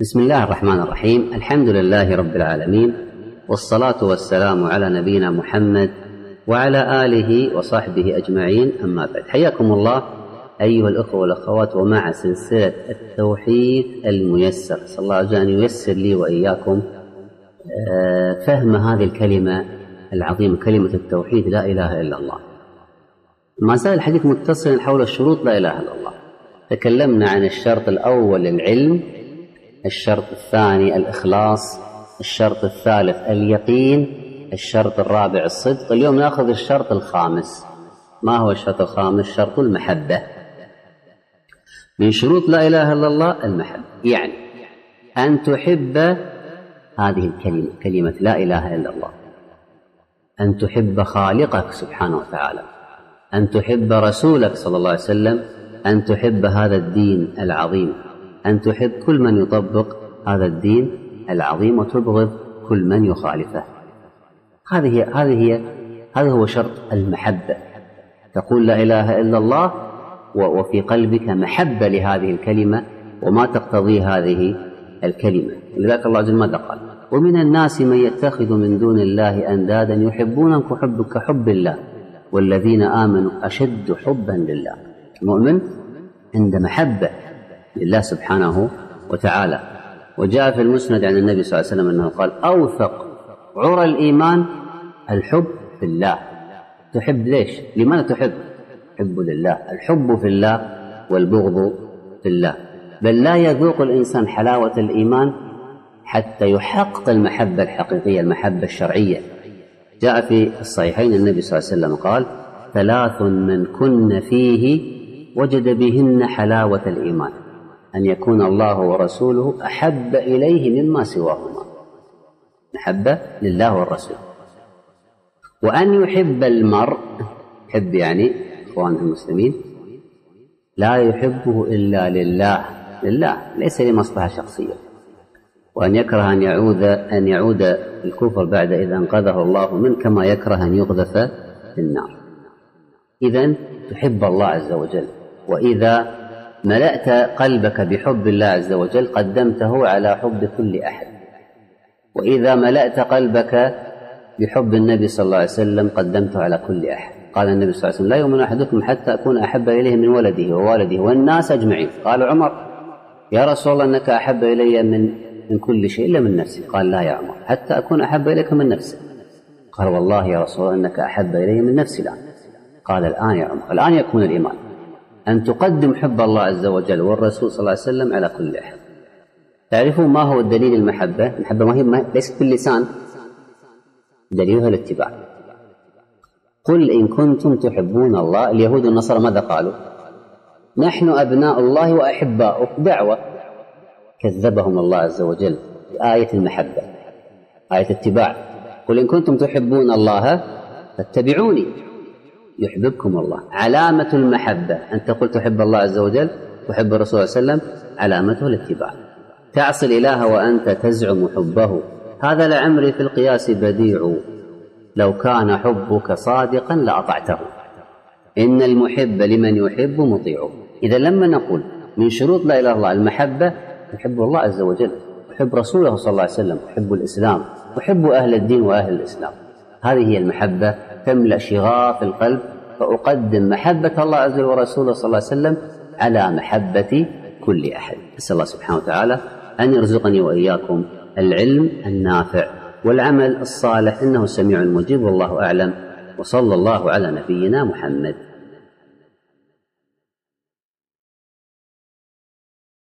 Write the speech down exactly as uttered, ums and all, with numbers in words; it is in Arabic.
بسم الله الرحمن الرحيم. الحمد لله رب العالمين، والصلاة والسلام على نبينا محمد وعلى آله وصحبه أجمعين، أما بعد. حياكم الله أيها الأخوة والأخوات ومع سلسلة التوحيد الميسر. صلى الله عليه أن ييسر لي وإياكم فهم هذه الكلمة العظيمة، كلمة التوحيد، لا إله إلا الله. ما زال الحديث متصلا حول الشروط لا إله إلا الله. تكلمنا عن الشرط الأول العلم، الشرط الثاني الإخلاص، الشرط الثالث اليقين، الشرط الرابع الصدق. اليوم نأخذ الشرط الخامس. ما هو الشرط الخامس؟ شرط المحبة. من شروط لا إله إلا الله المحبة، يعني أن تحب هذه الكلمة، كلمة لا إله إلا الله، أن تحب خالقك سبحانه وتعالى، أن تحب رسولك صلى الله عليه وسلم، أن تحب هذا الدين العظيم، أن تحب كل من يطبق هذا الدين العظيم، وتبغض كل من يخالفه. هذه هي هذه هي هذا هو شرط المحبة. تقول لا إله إلا الله وفي قلبك محبة لهذه الكلمة وما تقتضي هذه الكلمة. لذلك الله جل وعلا قال: ومن الناس من يتخذ من دون الله أندادا يحبونهم كحبك كحب الله والذين آمنوا أشد حبا لله. المؤمن عند محبة لله سبحانه وتعالى. وجاء في المسند عن النبي صلى الله عليه وسلم أنه قال: أوثق عرى الإيمان الحب في الله. تحب ليش؟ لماذا تحب؟ تحب لله. الحب في الله والبغض في الله. بل لا يذوق الإنسان حلاوة الإيمان حتى يحقق المحبة الحقيقية، المحبة الشرعية. جاء في الصحيحين النبي صلى الله عليه وسلم قال: ثلاث من كن فيه وجد بهن حلاوة الإيمان: أن يكون الله ورسوله أحب إليه مما سواهما، محبة لله والرسول، وأن يحب المرء، يحب يعني إخوانه المسلمين، لا يحبه إلا لله، لله ليس لمصلحة شخصية، وأن يكره أن يعود أن يعود الكفر بعد إذا أنقذه الله منه، كما يكره أن يقذف في النار. إذن تحب الله عز وجل، وإذا ملأت قلبك بحب الله عز وجل قدمته على حب كل أحد، وإذا ملأت قلبك بحب النبي صلى الله عليه وسلم قدمته على كل أحد. قال النبي صلى الله عليه وسلم: لا يؤمن أحدكم حتى أكون أحب إليه من ولده ووالده والناس أجمعين. قال عمر: يا رسول الله إنك أحب إلي من من كل شيء إلا من نفسي. قال: لا يا عمر، حتى أكون أحب إليك من نفسي. قال: والله يا رسول الله إنك أحب إلي من نفسي الآن. قال: الآن يا عمر، الآن يكون الإيمان أن تقدم حب الله عز وجل والرسول صلى الله عليه وسلم على كل أحد. تعرفون ما هو الدليل المحبة؟ المحبة ما هي ليست باللسان، دليلها الاتباع. قل إن كنتم تحبون الله. اليهود والنصارى ماذا قالوا؟ نحن أبناء الله وأحباؤه، دعوة. كذبهم الله عز وجل بآية المحبة، آية اتباع. قل إن كنتم تحبون الله فاتبعوني يحببكم الله. علامة المحبة أن تقول تحب الله عز وجل، تحب الرسول صلى الله عليه وسلم، علامته الاتباع. تعصي الإله وأنت تزعم حبه، هذا لعمري في القياس بديع، لو كان حبك صادقا لأطعته، إن المحب لمن يحب مطيع. إذا لما نقول من شروط لا إله إلا الله المحبة، تحب الله عز وجل، تحب رسوله صلى الله عليه وسلم، تحب الإسلام، تحب أهل الدين وأهل الإسلام. هذه هي المحبة، تملأ شغاف القلب. فأقدم محبة الله عز وجل ورسوله صلى الله عليه وسلم على محبة كل أحد. أسأل الله سبحانه وتعالى أن يرزقني وإياكم العلم النافع والعمل الصالح، إنه سميع مجيب، والله أعلم، وصلى الله على نبينا محمد.